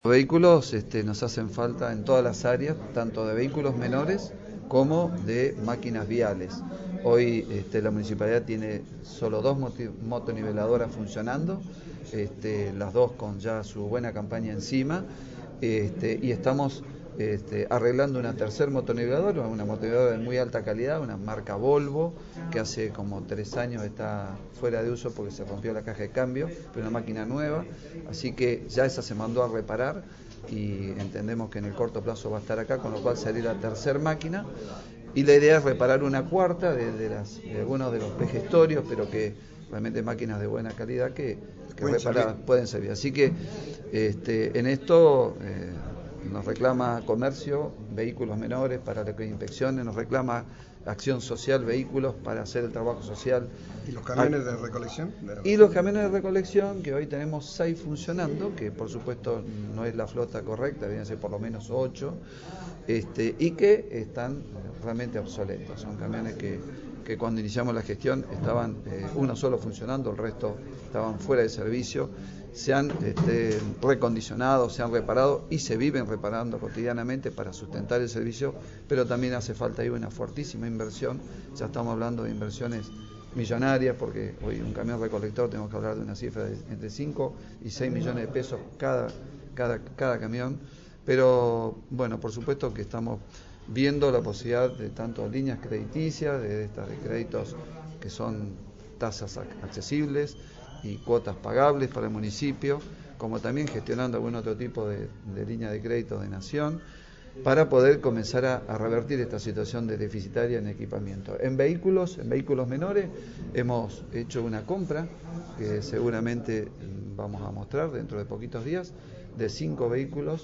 Los vehículos nos hacen falta en todas las áreas, tanto de vehículos menores como de máquinas viales. Hoy la municipalidad tiene solo dos motoniveladoras funcionando, las dos con ya su buena campaña encima, y estamos arreglando una tercera motoniveladora, una motoniveladora de muy alta calidad, una marca Volvo, que hace como 3 años está fuera de uso porque se rompió la caja de cambio, pero una máquina nueva, así que ya esa se mandó a reparar y entendemos que en el corto plazo va a estar acá, con lo cual sería la tercera máquina, y la idea es reparar una cuarta de algunos de los vejestorios, pero que realmente máquinas de buena calidad que reparadas pueden servir. Así que en esto nos reclama comercio, vehículos menores para las inspecciones, nos reclama acción social, vehículos para hacer el trabajo social. ¿Y los camiones de recolección? Y los camiones de recolección, que hoy tenemos 6 funcionando, que por supuesto no es la flota correcta, deben ser por lo menos 8, y que están realmente obsoletos. Son camiones que cuando iniciamos la gestión estaban uno solo funcionando, el resto estaban fuera de servicio. Se han recondicionado, se han reparado y se viven reparando cotidianamente para sustentar el servicio, pero también hace falta ahí una fuertísima inversión. Ya estamos hablando de inversiones millonarias, porque hoy un camión recolector tenemos que hablar de una cifra de entre 5 y 6 millones de pesos cada camión, pero bueno, por supuesto que estamos viendo la posibilidad de tanto líneas crediticias, de créditos que son tasas accesibles y cuotas pagables para el municipio, como también gestionando algún otro tipo de línea de crédito de nación, para poder comenzar a revertir esta situación de deficitaria en equipamiento. En vehículos menores hemos hecho una compra que seguramente vamos a mostrar dentro de poquitos días, de 5 vehículos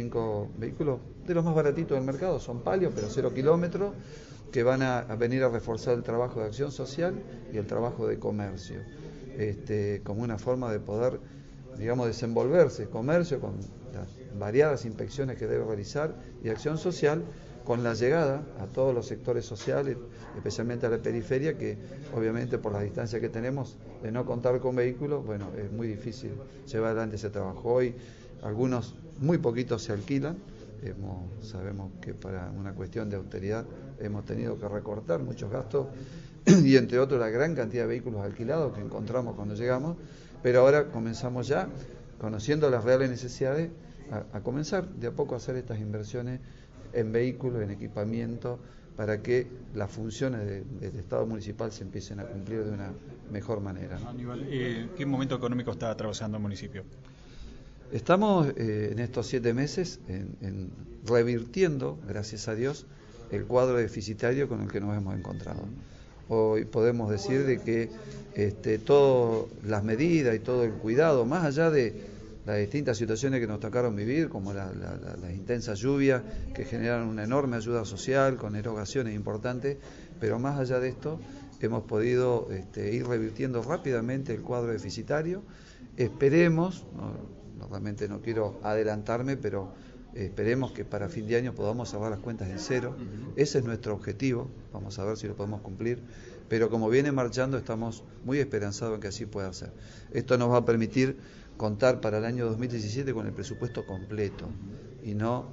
de los más baratitos del mercado, son Palio, pero 0 kilómetros, que van a venir a reforzar el trabajo de acción social y el trabajo de comercio, como una forma de poder, digamos, desenvolverse, comercio con las variadas inspecciones que debe realizar y acción social, con la llegada a todos los sectores sociales, especialmente a la periferia, que obviamente por la distancia que tenemos de no contar con vehículos, bueno, es muy difícil llevar adelante ese trabajo. Hoy algunos, muy poquitos se alquilan, sabemos que para una cuestión de austeridad hemos tenido que recortar muchos gastos y entre otros la gran cantidad de vehículos alquilados que encontramos cuando llegamos, pero ahora comenzamos ya, conociendo las reales necesidades, a comenzar de a poco a hacer estas inversiones en vehículos, en equipamiento, para que las funciones del Estado municipal se empiecen a cumplir de una mejor manera. Aníbal, ¿qué momento económico está atravesando el municipio? Estamos en estos 7 meses en revirtiendo, gracias a Dios, el cuadro deficitario con el que nos hemos encontrado. Hoy podemos decir de que todas las medidas y todo el cuidado, más allá de las distintas situaciones que nos tocaron vivir, como las intensas lluvias que generan una enorme ayuda social, con erogaciones importantes, pero más allá de esto hemos podido ir revirtiendo rápidamente el cuadro deficitario. Esperemos, realmente no quiero adelantarme, pero esperemos que para fin de año podamos cerrar las cuentas en cero. Ese es nuestro objetivo, vamos a ver si lo podemos cumplir, pero como viene marchando estamos muy esperanzados en que así pueda ser. Esto nos va a permitir contar para el año 2017 con el presupuesto completo y no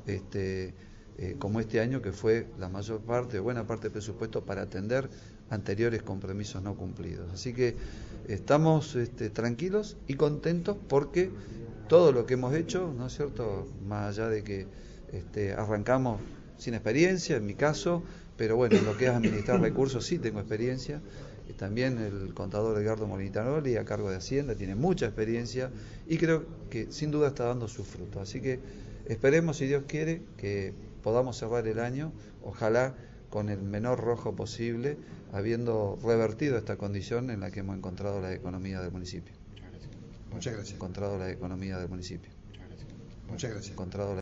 como este año, que fue la mayor parte, buena parte del presupuesto para atender anteriores compromisos no cumplidos. Así que estamos tranquilos y contentos porque todo lo que hemos hecho, ¿no es cierto?, más allá de que arrancamos sin experiencia, en mi caso, pero bueno, en lo que es administrar recursos sí tengo experiencia. También el contador Edgardo Molinaroli, a cargo de Hacienda, tiene mucha experiencia y creo que sin duda está dando sus frutos. Así que esperemos, si Dios quiere, que podamos cerrar el año, ojalá con el menor rojo posible, habiendo revertido esta condición en la que hemos encontrado la economía del municipio. Muchas gracias. Encontrado la economía del municipio. Muchas gracias. Encontrado la